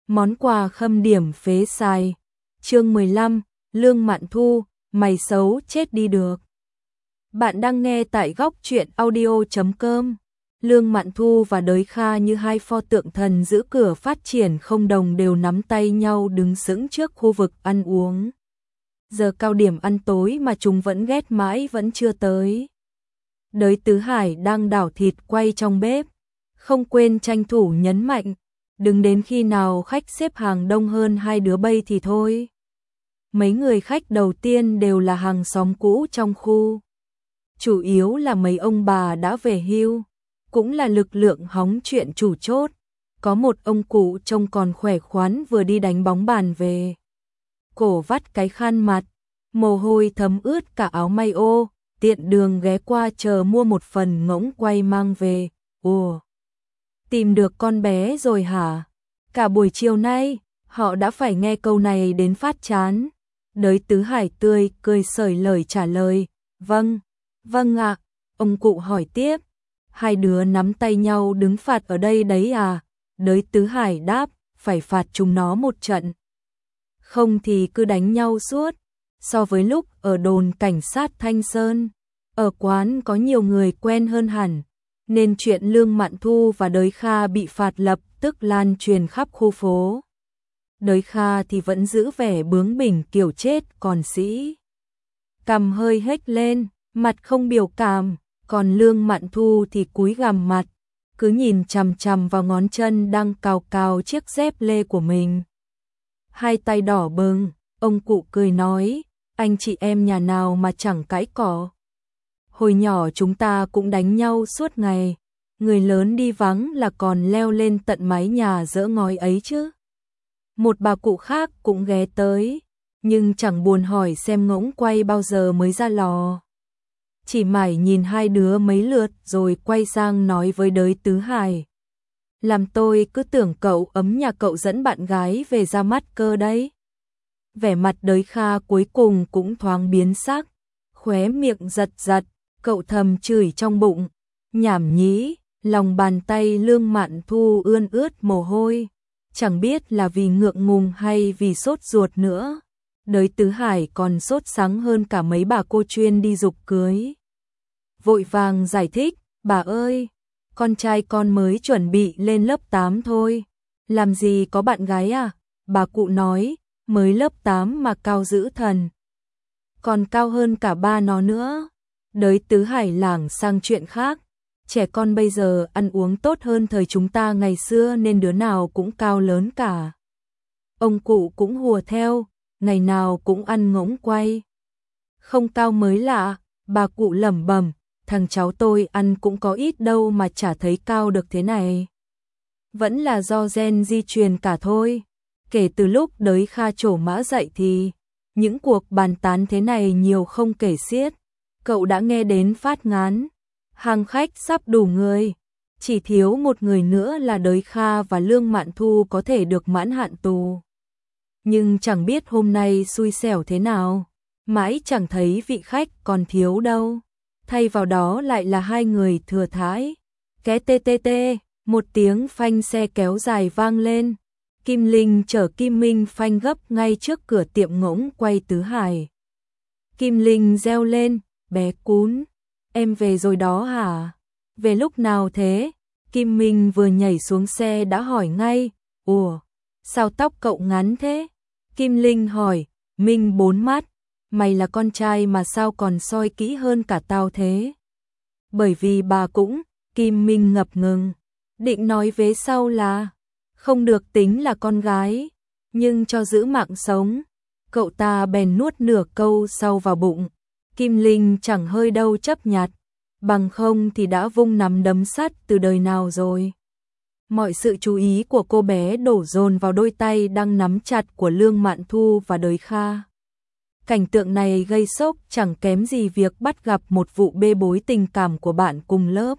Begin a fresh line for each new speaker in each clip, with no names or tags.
Món quà khâm điểm phế xài. Chương 15, Lương Mạn Thu, mày xấu chết đi được. Bạn đang nghe tại góc truyện audio.com. Lương Mạn Thu và Đới Kha như hai pho tượng thần giữ cửa phát triển không đồng đều nắm tay nhau đứng sững trước khu vực ăn uống. Giờ cao điểm ăn tối mà chúng vẫn ghét mãi vẫn chưa tới. Đới Tứ Hải đang đảo thịt quay trong bếp, không quên tranh thủ nhấn mạnh, đừng đến khi nào khách xếp hàng đông hơn hai đứa bây thì thôi. Mấy người khách đầu tiên đều là hàng xóm cũ trong khu. Chủ yếu là mấy ông bà đã về hưu, cũng là lực lượng hóng chuyện chủ chốt. Có một ông cụ trông còn khỏe khoắn vừa đi đánh bóng bàn về. Cổ vắt cái khăn mặt, mồ hôi thấm ướt cả áo may ô, tiện đường ghé qua chờ mua một phần ngỗng quay mang về. Ồ, tìm được con bé rồi hả? Cả buổi chiều nay, họ đã phải nghe câu này đến phát chán. Đới Tứ Hải tươi cười sởi lời trả lời, vâng ạ. Ông cụ hỏi tiếp, hai đứa nắm tay nhau đứng phạt ở đây đấy à? Đới Tứ Hải đáp, phải phạt chúng nó một trận. Không thì cứ đánh nhau suốt. So với lúc ở đồn cảnh sát Thanh Sơn, ở quán có nhiều người quen hơn hẳn, nên chuyện Lương Mạn Thu và Đới Kha bị phạt lập tức lan truyền khắp khu phố. Đới Kha thì vẫn giữ vẻ bướng bỉnh kiểu chết còn sĩ. Cằm hơi hếch lên, mặt không biểu cảm, còn Lương Mạn Thu thì cúi gằm mặt, cứ nhìn chằm chằm vào ngón chân đang cào cào chiếc dép lê của mình. Hai tay đỏ bừng, ông cụ cười nói, anh chị em nhà nào mà chẳng cãi cọ. Hồi nhỏ chúng ta cũng đánh nhau suốt ngày, người lớn đi vắng là còn leo lên tận mái nhà giỡ ngói ấy chứ. Một bà cụ khác cũng ghé tới, nhưng chẳng buồn hỏi xem ngỗng quay bao giờ mới ra lò. Chỉ mải nhìn hai đứa mấy lượt rồi quay sang nói với Đới Tứ Hải. Làm tôi cứ tưởng cậu ấm nhà cậu dẫn bạn gái về ra mắt cơ đấy. Vẻ mặt Đới Kha cuối cùng cũng thoáng biến sắc, khóe miệng giật giật, cậu thầm chửi trong bụng, nhảm nhí, lòng bàn tay Lương Mạn Thu ươn ướt mồ hôi, chẳng biết là vì ngượng ngùng hay vì sốt ruột nữa. Đới Tứ Hải còn sốt sắng hơn cả mấy bà cô chuyên đi giục cưới. Vội vàng giải thích, bà ơi, con trai con mới chuẩn bị lên lớp 8 thôi, làm gì có bạn gái à? Bà cụ nói, mới lớp 8 mà cao dữ thần, còn cao hơn cả ba nó nữa. Đới Tứ Hải lảng sang chuyện khác, trẻ con bây giờ ăn uống tốt hơn thời chúng ta ngày xưa nên đứa nào cũng cao lớn cả. Ông cụ cũng hùa theo, ngày nào cũng ăn ngỗng quay. Không cao mới lạ, bà cụ lẩm bẩm, thằng cháu tôi ăn cũng có ít đâu mà chả thấy cao được thế này. Vẫn là do gen di truyền cả thôi. Kể từ lúc Đới Kha trổ mã dậy thì những cuộc bàn tán thế này nhiều không kể xiết. Cậu đã nghe đến phát ngán. Hàng khách sắp đủ người, chỉ thiếu một người nữa là Đới Kha và Lương Mạn Thu có thể được mãn hạn tù. Nhưng chẳng biết hôm nay xui xẻo thế nào, mãi chẳng thấy vị khách còn thiếu đâu. Thay vào đó lại là hai người thừa thãi. Ké tê tê tê, một tiếng phanh xe kéo dài vang lên. Kim Linh chở Kim Minh phanh gấp ngay trước cửa tiệm ngỗng quay Tứ Hải. Kim Linh reo lên, bé cún, em về rồi đó hả? Về lúc nào thế? Kim Minh vừa nhảy xuống xe đã hỏi ngay, ủa, sao tóc cậu ngắn thế? Kim Linh hỏi, Minh bốn mắt, mày là con trai mà sao còn soi kỹ hơn cả tao thế? Bởi vì bà cũng, Kim Minh ngập ngừng, định nói vế sau là không được tính là con gái, nhưng cho giữ mạng sống, cậu ta bèn nuốt nửa câu sau vào bụng. Kim Linh chẳng hơi đâu chấp nhặt, bằng không thì đã vung nắm đấm sắt từ đời nào rồi. Mọi sự chú ý của cô bé đổ dồn vào đôi tay đang nắm chặt của Lương Mạn Thu và Đới Kha. Cảnh tượng này gây sốc chẳng kém gì việc bắt gặp một vụ bê bối tình cảm của bạn cùng lớp.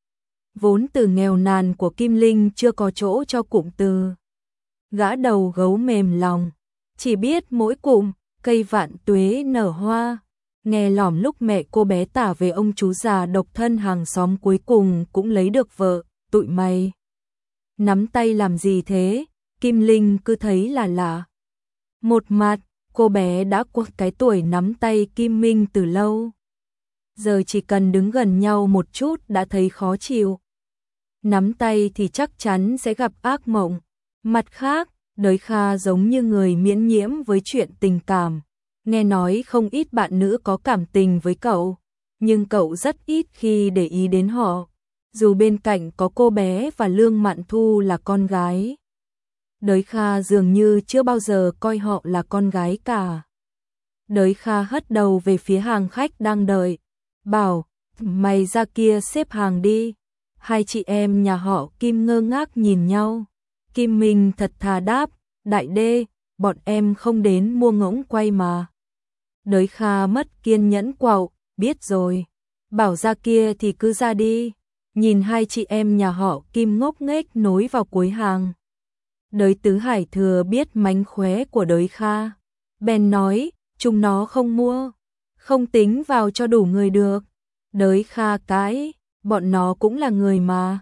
Vốn từ nghèo nàn của Kim Linh chưa có chỗ cho cụm từ gã đầu gấu mềm lòng, chỉ biết mỗi cụm cây vạn tuế nở hoa. Nghe lỏm lúc mẹ cô bé tả về ông chú già độc thân hàng xóm cuối cùng cũng lấy được vợ, tụi mày nắm tay làm gì thế? Kim Linh cứ thấy là lạ. Một mặt, cô bé đã qua cái tuổi nắm tay Kim Minh từ lâu. Giờ chỉ cần đứng gần nhau một chút đã thấy khó chịu. Nắm tay thì chắc chắn sẽ gặp ác mộng. Mặt khác, Đới Kha giống như người miễn nhiễm với chuyện tình cảm. Nghe nói không ít bạn nữ có cảm tình với cậu, nhưng cậu rất ít khi để ý đến họ. Dù bên cạnh có cô bé và Lương Mạn Thu là con gái. Đới Kha dường như chưa bao giờ coi họ là con gái cả. Đới Kha hất đầu về phía hàng khách đang đợi. Bảo, mày ra kia xếp hàng đi. Hai chị em nhà họ Kim ngơ ngác nhìn nhau. Kim Minh thật thà đáp, đại đê, bọn em không đến mua ngỗng quay mà. Đới Kha mất kiên nhẫn quạo, biết rồi. Bảo ra kia thì cứ ra đi. Nhìn hai chị em nhà họ Kim ngốc nghếch nối vào cuối hàng. Đới Tứ Hải thừa biết mánh khóe của Đới Kha. Bèn nói, chúng nó không mua. Không tính vào cho đủ người được. Đới Kha cãi, bọn nó cũng là người mà.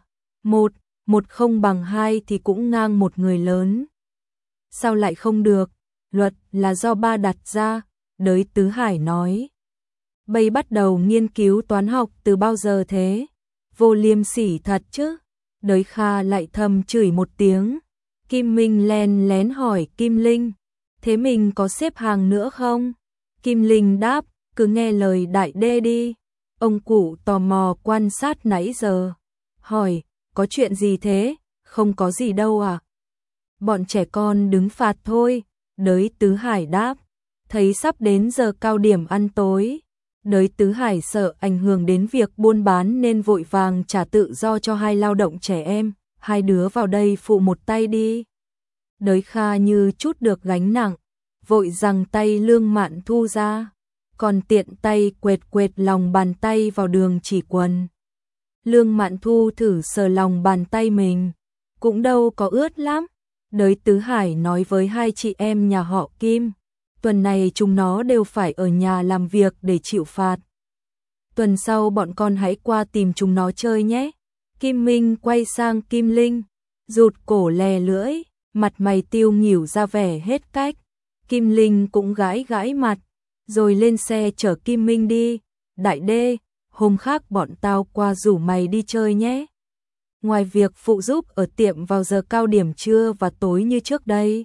Một không bằng hai thì cũng ngang một người lớn. Sao lại không được? Luật là do ba đặt ra, Đới Tứ Hải nói. Bây bắt đầu nghiên cứu toán học từ bao giờ thế? Vô liêm sỉ thật chứ? Đới Kha lại thầm chửi một tiếng. Kim Minh len lén hỏi Kim Linh, thế mình có xếp hàng nữa không? Kim Linh đáp, cứ nghe lời đại đê đi. Ông cụ tò mò quan sát nãy giờ. Hỏi, có chuyện gì thế? Không có gì đâu à? Bọn trẻ con đứng phạt thôi. Đới Tứ Hải đáp, thấy sắp đến giờ cao điểm ăn tối. Đới Tứ Hải sợ ảnh hưởng đến việc buôn bán nên vội vàng trả tự do cho hai lao động trẻ em. Hai đứa vào đây phụ một tay đi. Đới Kha như chút được gánh nặng, vội giằng tay Lương Mạn Thu ra, còn tiện tay quệt quệt lòng bàn tay vào đường chỉ quần. Lương Mạn Thu thử sờ lòng bàn tay mình, cũng đâu có ướt lắm. Đới Tứ Hải nói với hai chị em nhà họ Kim, tuần này chúng nó đều phải ở nhà làm việc để chịu phạt. Tuần sau bọn con hãy qua tìm chúng nó chơi nhé. Kim Minh quay sang Kim Linh, rụt cổ lè lưỡi, mặt mày tiêu nghỉu ra vẻ hết cách. Kim Linh cũng gãi gãi mặt, rồi lên xe chở Kim Minh đi. Đại đê, hôm khác bọn tao qua rủ mày đi chơi nhé. Ngoài việc phụ giúp ở tiệm vào giờ cao điểm trưa và tối như trước đây,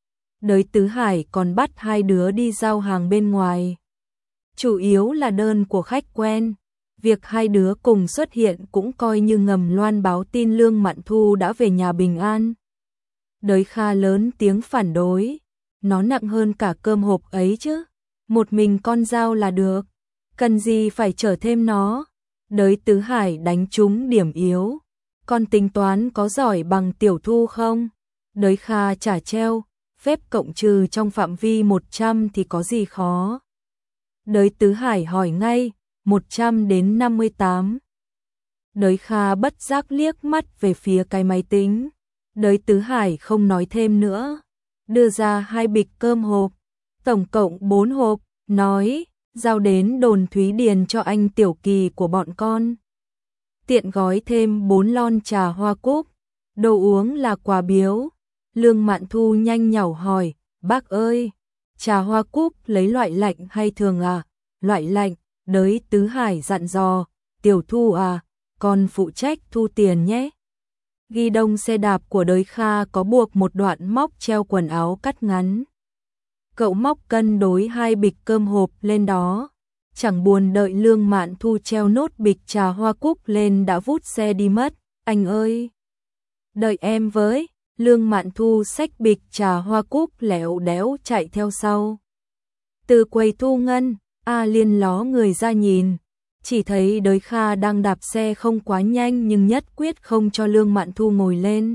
Đới Tứ Hải còn bắt hai đứa đi giao hàng bên ngoài. Chủ yếu là đơn của khách quen. Việc hai đứa cùng xuất hiện cũng coi như ngầm loan báo tin Lương Mạn Thu đã về nhà bình an. Đới Kha lớn tiếng phản đối, nó nặng hơn cả cơm hộp ấy chứ. Một mình con dao là được, cần gì phải chở thêm nó. Đới Tứ Hải đánh trúng điểm yếu. Con tính toán có giỏi bằng Tiểu Thu không? Đới Kha trả treo, phép cộng trừ trong phạm vi 100 thì có gì khó. Đới Tứ Hải hỏi ngay, 100 đến 58. Đới Kha bất giác liếc mắt về phía cái máy tính. Đới Tứ Hải không nói thêm nữa, đưa ra hai bịch cơm hộp, tổng cộng 4 hộp, nói, giao đến đồn Thúy Điền cho anh Tiểu Kỳ của bọn con. Tiện gói thêm 4 lon trà hoa cúc, đồ uống là quà biếu. Lương Mạn Thu nhanh nhảu hỏi, bác ơi, trà hoa cúc lấy loại lạnh hay thường à? Loại lạnh. Đới Tứ Hải dặn dò, Tiểu Thu à, con phụ trách thu tiền nhé. Ghi đông xe đạp của Đới Kha có buộc một đoạn móc treo quần áo cắt ngắn. Cậu móc cân đối hai bịch cơm hộp lên đó, chẳng buồn đợi Lương Mạn Thu treo nốt bịch trà hoa cúc lên đã vút xe đi mất. Anh ơi, đợi em với. Lương Mạn Thu xách bịch trà hoa cúc lẻo đéo chạy theo sau. Từ quầy thu ngân, A Liên ló người ra nhìn, chỉ thấy Đới Kha đang đạp xe không quá nhanh nhưng nhất quyết không cho Lương Mạn Thu ngồi lên.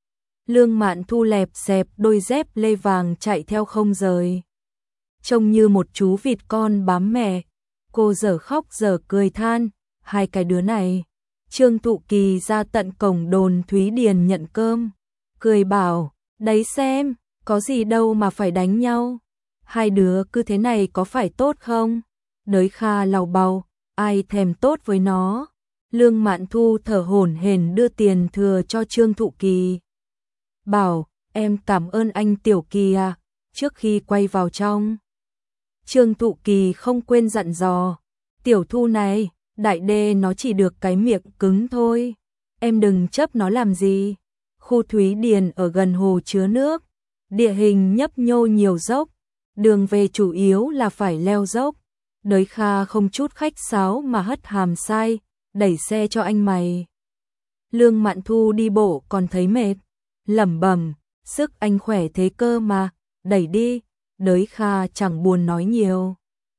Lương Mạn Thu lẹp xẹp đôi dép lê vàng chạy theo không rời. Trông như một chú vịt con bám mẹ, cô dở khóc dở cười than, hai cái đứa này. Trương Thụ Kỳ ra tận cổng đồn Thúy Điền nhận cơm, cười bảo, đấy xem, có gì đâu mà phải đánh nhau. Hai đứa cứ thế này có phải tốt không? Đới Kha lầu bầu, ai thèm tốt với nó. Lương Mạn Thu thở hổn hển đưa tiền thừa cho Trương Thụ Kỳ. Bảo, Em cảm ơn anh Tiểu Kỳ à. Trước khi quay vào trong, Trương Thụ Kỳ không quên dặn dò, Tiểu Thu này, đại đê nó chỉ được cái miệng cứng thôi, em đừng chấp nó làm gì. Khu Thúy Điền ở gần hồ chứa nước, địa hình nhấp nhô nhiều dốc, đường về chủ yếu là phải leo dốc. Đới Kha không chút khách sáo mà hất hàm sai, đẩy xe cho anh mày. Lương Mạn Thu đi bộ còn thấy mệt, lẩm bẩm, sức anh khỏe thế cơ mà, đẩy đi. Đới Kha chẳng buồn nói nhiều.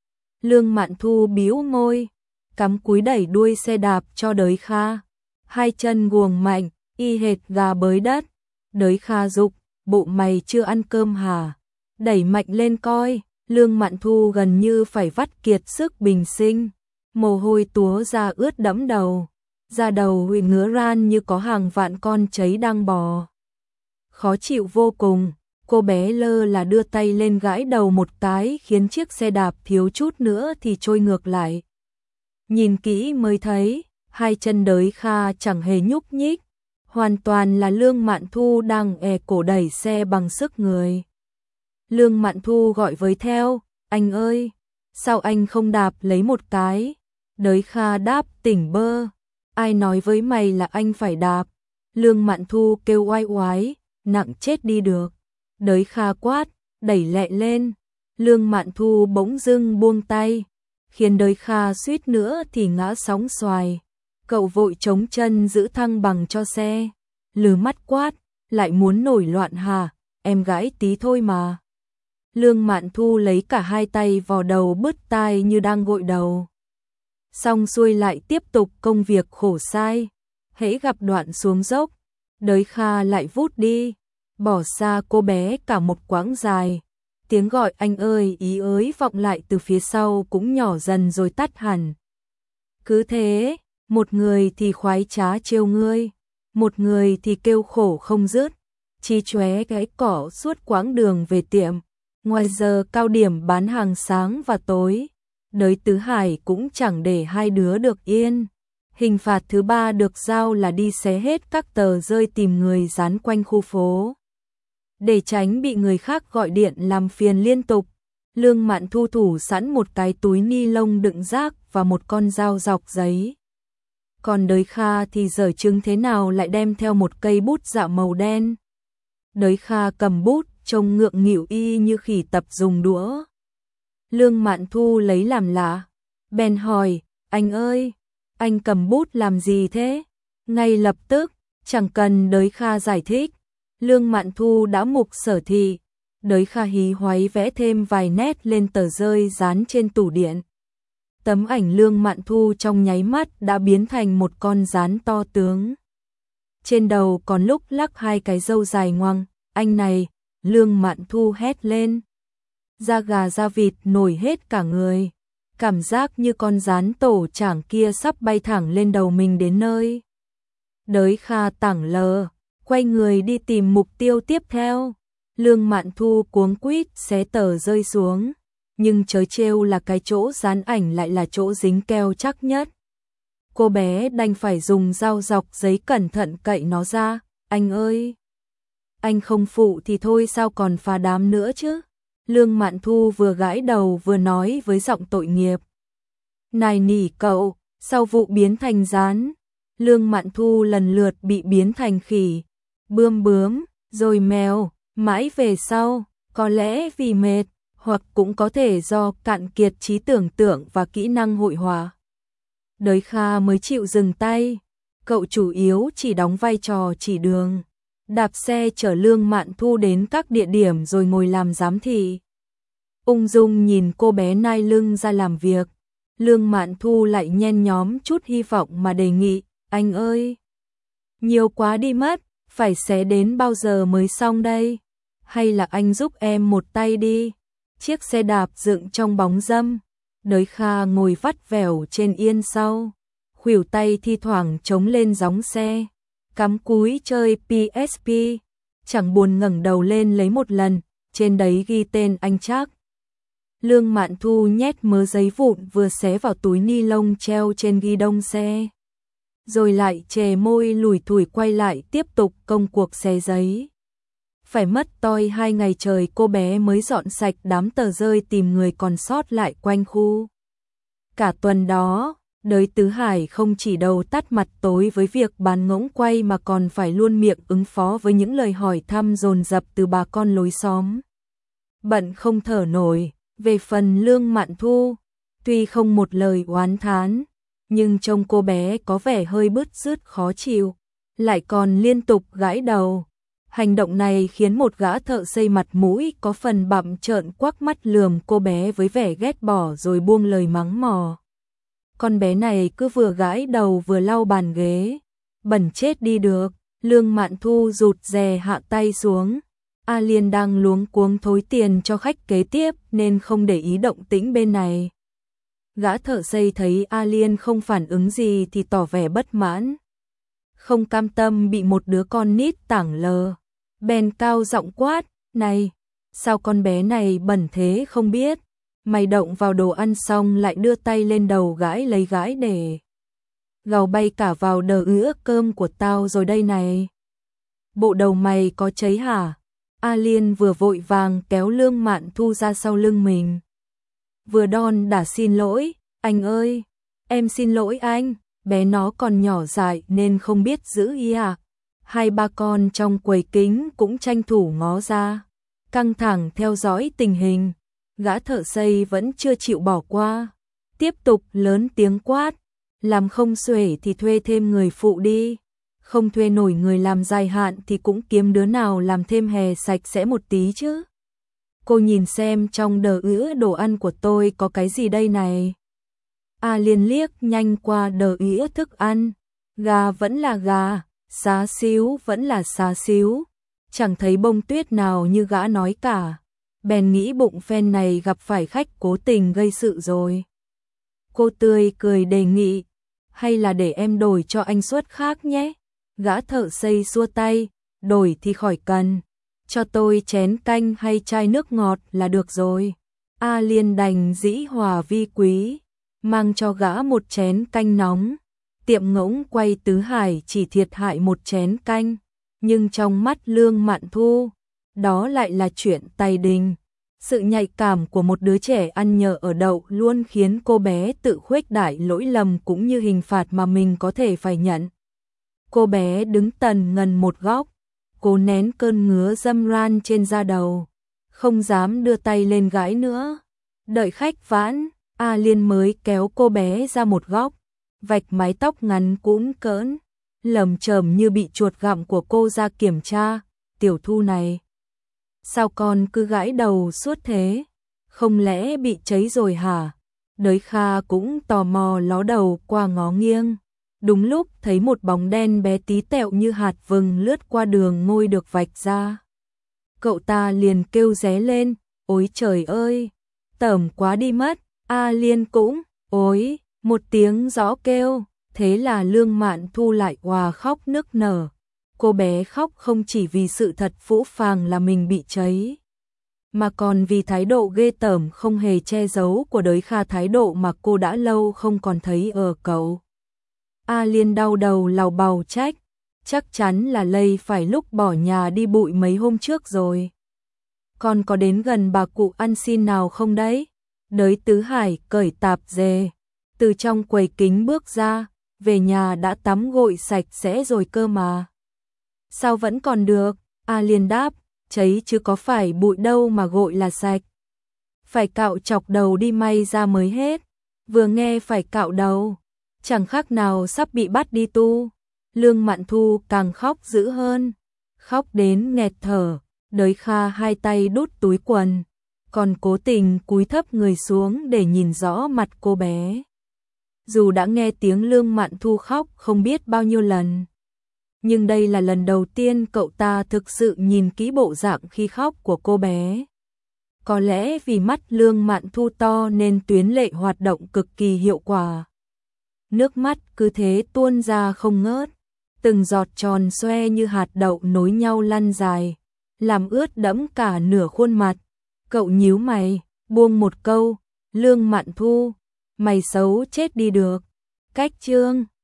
Lương Mạn Thu bĩu môi, cắm cúi đẩy đuôi xe đạp cho Đới Kha. Hai chân guồng mạnh, y hệt gà bới đất. Đới Kha dục, bộ mày chưa ăn cơm hả? Đẩy mạnh lên coi. Lương Mạn Thu gần như phải vắt kiệt sức bình sinh, mồ hôi túa ra ướt đẫm đầu, da đầu huy ngứa ran như có hàng vạn con cháy đang bò. Khó chịu vô cùng, cô bé lơ là đưa tay lên gãi đầu một cái khiến chiếc xe đạp thiếu chút nữa thì trôi ngược lại. Nhìn kỹ mới thấy, hai chân Đới Kha chẳng hề nhúc nhích, hoàn toàn là Lương Mạn Thu đang cổ đẩy xe bằng sức người. Lương Mạn Thu gọi với theo, anh ơi, sao anh không đạp lấy một cái? Đới Kha đáp tỉnh bơ, ai nói với mày là anh phải đạp? Lương Mạn Thu kêu oai oái, nặng chết đi được. Đới Kha quát, đẩy lẹ lên. Lương Mạn Thu bỗng dưng buông tay, khiến Đới Kha suýt nữa thì ngã sóng xoài. Cậu vội chống chân giữ thăng bằng cho xe, lừ mắt quát, lại muốn nổi loạn hả? Em gãi tí thôi mà. Lương Mạn Thu lấy cả hai tay vò đầu bứt tai như đang gội đầu. Xong xuôi lại tiếp tục công việc khổ sai. Hễ gặp đoạn xuống dốc, Đới Kha lại vút đi, bỏ xa cô bé cả một quãng dài. Tiếng gọi anh ơi ý ới vọng lại từ phía sau cũng nhỏ dần rồi tắt hẳn. Cứ thế, một người thì khoái trá trêu ngươi, một người thì kêu khổ không dứt, chí chóe cái cỏ suốt quãng đường về tiệm. Ngoài giờ cao điểm bán hàng sáng và tối, Đới Tứ Hải cũng chẳng để hai đứa được yên. Hình phạt thứ ba được giao là đi xé hết các tờ rơi tìm người dán quanh khu phố. Để tránh bị người khác gọi điện làm phiền liên tục, Lương Mạn Thu thủ sẵn một cái túi ni lông đựng rác và một con dao dọc giấy. Còn Đới Kha thì dở chứng thế nào lại đem theo một cây bút dạ màu đen. Đới Kha cầm bút, trông ngượng nghịu y như khỉ tập dùng đũa. Lương Mạn Thu lấy làm lạ, bèn hỏi, anh ơi, anh cầm bút làm gì thế? Ngay lập tức, chẳng cần Đới Kha giải thích, Lương Mạn Thu đã mục sở thị. Đới Kha hí hoáy vẽ thêm vài nét lên tờ rơi dán trên tủ điện. Tấm ảnh Lương Mạn Thu trong nháy mắt đã biến thành một con rán to tướng. Trên đầu còn lúc lắc hai cái râu dài ngoằng, anh này, Lương Mạn Thu hét lên. Da gà da vịt nổi hết cả người, cảm giác như con rán tổ chảng kia sắp bay thẳng lên đầu mình đến nơi. Đới Kha tảng lờ, quay người đi tìm mục tiêu tiếp theo. Lương Mạn Thu cuống quýt xé tờ rơi xuống, nhưng trớ trêu là cái chỗ dán ảnh lại là chỗ dính keo chắc nhất. Cô bé đành phải dùng dao dọc giấy cẩn thận cậy nó ra. Anh ơi, anh không phụ thì thôi sao còn phá đám nữa chứ? Lương Mạn Thu vừa gãi đầu vừa nói với giọng tội nghiệp. Này nỉ cậu, sau vụ biến thành rán, Lương Mạn Thu lần lượt bị biến thành khỉ, bướm, rồi mèo, mãi về sau, có lẽ vì mệt, hoặc cũng có thể do cạn kiệt trí tưởng tượng và kỹ năng hội họa. Đới Kha mới chịu dừng tay, cậu chủ yếu chỉ đóng vai trò chỉ đường, đạp xe chở Lương Mạn Thu đến các địa điểm rồi ngồi làm giám thị. Ung dung nhìn cô bé nai lưng ra làm việc, Lương Mạn Thu lại nhen nhóm chút hy vọng mà đề nghị, anh ơi, nhiều quá đi mất, phải xé đến bao giờ mới xong đây? Hay là anh giúp em một tay đi? Chiếc xe đạp dựng trong bóng râm, Đới Kha ngồi vắt vẻo trên yên sau, khuỷu tay thi thoảng chống lên gióng xe, cắm cúi chơi PSP, chẳng buồn ngẩng đầu lên lấy một lần, trên đấy ghi tên anh Trác. Lương Mạn Thu nhét mớ giấy vụn vừa xé vào túi ni lông treo trên ghi đông xe, rồi lại chè môi lủi thủi quay lại tiếp tục công cuộc xé giấy. Phải mất toi 2 ngày trời cô bé mới dọn sạch đám tờ rơi tìm người còn sót lại quanh khu. Cả tuần đó, Đới Tứ Hải không chỉ đầu tắt mặt tối với việc bán ngỗng quay mà còn phải luôn miệng ứng phó với những lời hỏi thăm dồn dập từ bà con lối xóm. Bận không thở nổi. Về phần Lương Mạn Thu, tuy không một lời oán thán, nhưng trông cô bé có vẻ hơi bứt rứt khó chịu, lại còn liên tục gãi đầu. Hành động này khiến một gã thợ xây mặt mũi có phần bặm trợn quắc mắt lườm cô bé với vẻ ghét bỏ rồi buông lời mắng mỏ. Con bé này cứ vừa gãi đầu vừa lau bàn ghế, bẩn chết đi được. Lương Mạn Thu rụt rè hạ tay xuống. A Liên đang luống cuống thối tiền cho khách kế tiếp nên không để ý động tĩnh bên này. Gã thợ xây thấy A Liên không phản ứng gì thì tỏ vẻ bất mãn. Không cam tâm bị một đứa con nít tảng lờ. Bèn cao giọng quát, này, sao con bé này bẩn thế không biết. Mày động vào đồ ăn xong lại đưa tay lên đầu gãi lấy gãi để gào bay cả vào đờ ứa cơm của tao rồi đây này. Bộ đầu mày có cháy hả? A Liên vừa vội vàng kéo Lương Mạn Thu ra sau lưng mình. Vừa đon đả xin lỗi, anh ơi, em xin lỗi anh, bé nó còn nhỏ dại nên không biết giữ ý à. Hai ba con trong quầy kính cũng tranh thủ ngó ra, căng thẳng theo dõi tình hình. Gã thợ xây vẫn chưa chịu bỏ qua, tiếp tục lớn tiếng quát, làm không xuể thì thuê thêm người phụ đi. Không thuê nổi người làm dài hạn thì cũng kiếm đứa nào làm thêm hè sạch sẽ một tí chứ. Cô nhìn xem trong đờ ứa đồ ăn của tôi có cái gì đây này. A Liên liếc nhanh qua đờ ứa thức ăn. Gà vẫn là gà, xá xíu vẫn là xá xíu. Chẳng thấy bông tuyết nào như gã nói cả. Bèn nghĩ bụng phen này gặp phải khách cố tình gây sự rồi. Cô tươi cười đề nghị, hay là để em đổi cho anh suất khác nhé. Gã thợ xây xua tay, đổi thì khỏi cần, cho tôi chén canh hay chai nước ngọt là được rồi. A Liên đành dĩ hòa vi quý, mang cho gã một chén canh nóng. Tiệm ngỗng quay Tứ Hải chỉ thiệt hại một chén canh, nhưng trong mắt Lương Mạn Thu, đó lại là chuyện tài đình. Sự nhạy cảm của một đứa trẻ ăn nhờ ở đậu luôn khiến cô bé tự khuếch đại lỗi lầm cũng như hình phạt mà mình có thể phải nhận. Cô bé đứng tần ngần một góc, cố nén cơn ngứa dâm ran trên da đầu, không dám đưa tay lên gãi nữa. Đợi khách vãn, A Liên mới kéo cô bé ra một góc, vạch mái tóc ngắn cũng cỡn, lầm chởm như bị chuột gặm của cô ra kiểm tra. Tiểu Thu này, sao con cứ gãi đầu suốt thế? Không lẽ bị cháy rồi hả? Đới Kha cũng tò mò ló đầu qua ngó nghiêng. Đúng lúc thấy một bóng đen bé tí tẹo như hạt vừng lướt qua đường ngôi được vạch ra. Cậu ta liền kêu ré lên, ôi trời ơi, tởm quá đi mất. A Liên cũng, ôi, một tiếng rõ kêu, thế là Lương Mạn Thu lại òa khóc nức nở. Cô bé khóc không chỉ vì sự thật phũ phàng là mình bị cháy, mà còn vì thái độ ghê tởm không hề che giấu của Đới Kha, thái độ mà cô đã lâu không còn thấy ở cậu. A Liên đau đầu lào bào trách, chắc chắn là lây phải lúc bỏ nhà đi bụi mấy hôm trước rồi. Con có đến gần bà cụ ăn xin nào không đấy? Đới Tứ Hải cởi tạp dề, từ trong quầy kính bước ra, về nhà đã tắm gội sạch sẽ rồi cơ mà. Sao vẫn còn được? A Liên đáp, cháy chứ có phải bụi đâu mà gội là sạch. Phải cạo chọc đầu đi may ra mới hết. Vừa nghe phải cạo đầu, chẳng khác nào sắp bị bắt đi tu. Lương Mạn Thu càng khóc dữ hơn, khóc đến nghẹt thở. Đới Kha hai tay đút túi quần, còn cố tình cúi thấp người xuống để nhìn rõ mặt cô bé. Dù đã nghe tiếng Lương Mạn Thu khóc không biết bao nhiêu lần, nhưng đây là lần đầu tiên cậu ta thực sự nhìn kỹ bộ dạng khi khóc của cô bé. Có lẽ vì mắt Lương Mạn Thu to nên tuyến lệ hoạt động cực kỳ hiệu quả. Nước mắt cứ thế tuôn ra không ngớt, từng giọt tròn xoe như hạt đậu nối nhau lăn dài, làm ướt đẫm cả nửa khuôn mặt. Cậu nhíu mày, buông một câu, Lương Mạn Thu, mày xấu chết đi được. Cách chương